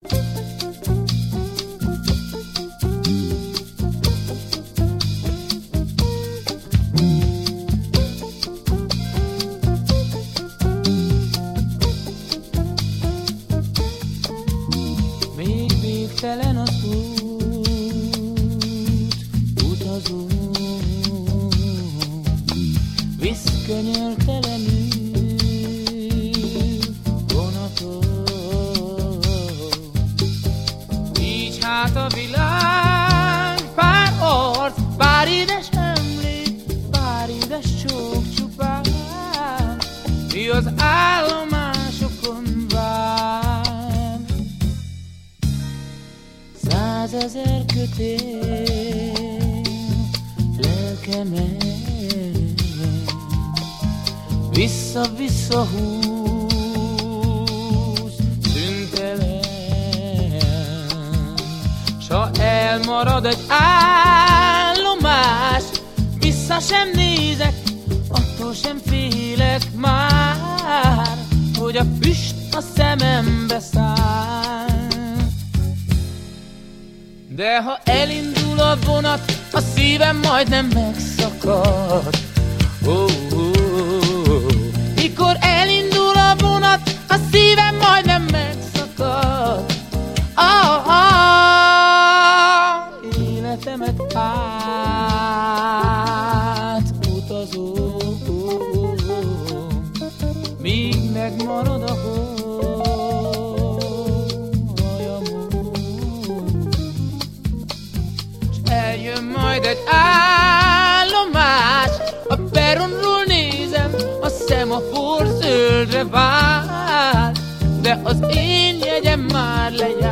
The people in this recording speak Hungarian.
Végtelen az út, utazó, visz könyörtelenül vonatok. Így hát a világ, pár arc, pár édes emlék, pár édes csók csupán, mi az állomásokon vár. 100 000 kötél lelkemet vissza-vissza húz szüntelen, s ha elmarad egy állomás, vissza sem nézek, attól sem félek már, hogy a füst a szemembe száll. De ha elindul a vonat, a szívem majdnem megszakad. Mikor elindul a vonat, a szívem majdnem megszakad. Életemet átutazó, míg megmarad a eljön majd egy állomás, a peronról nézem, a szemafor zöldre vált, de az én jegyem már lejárt.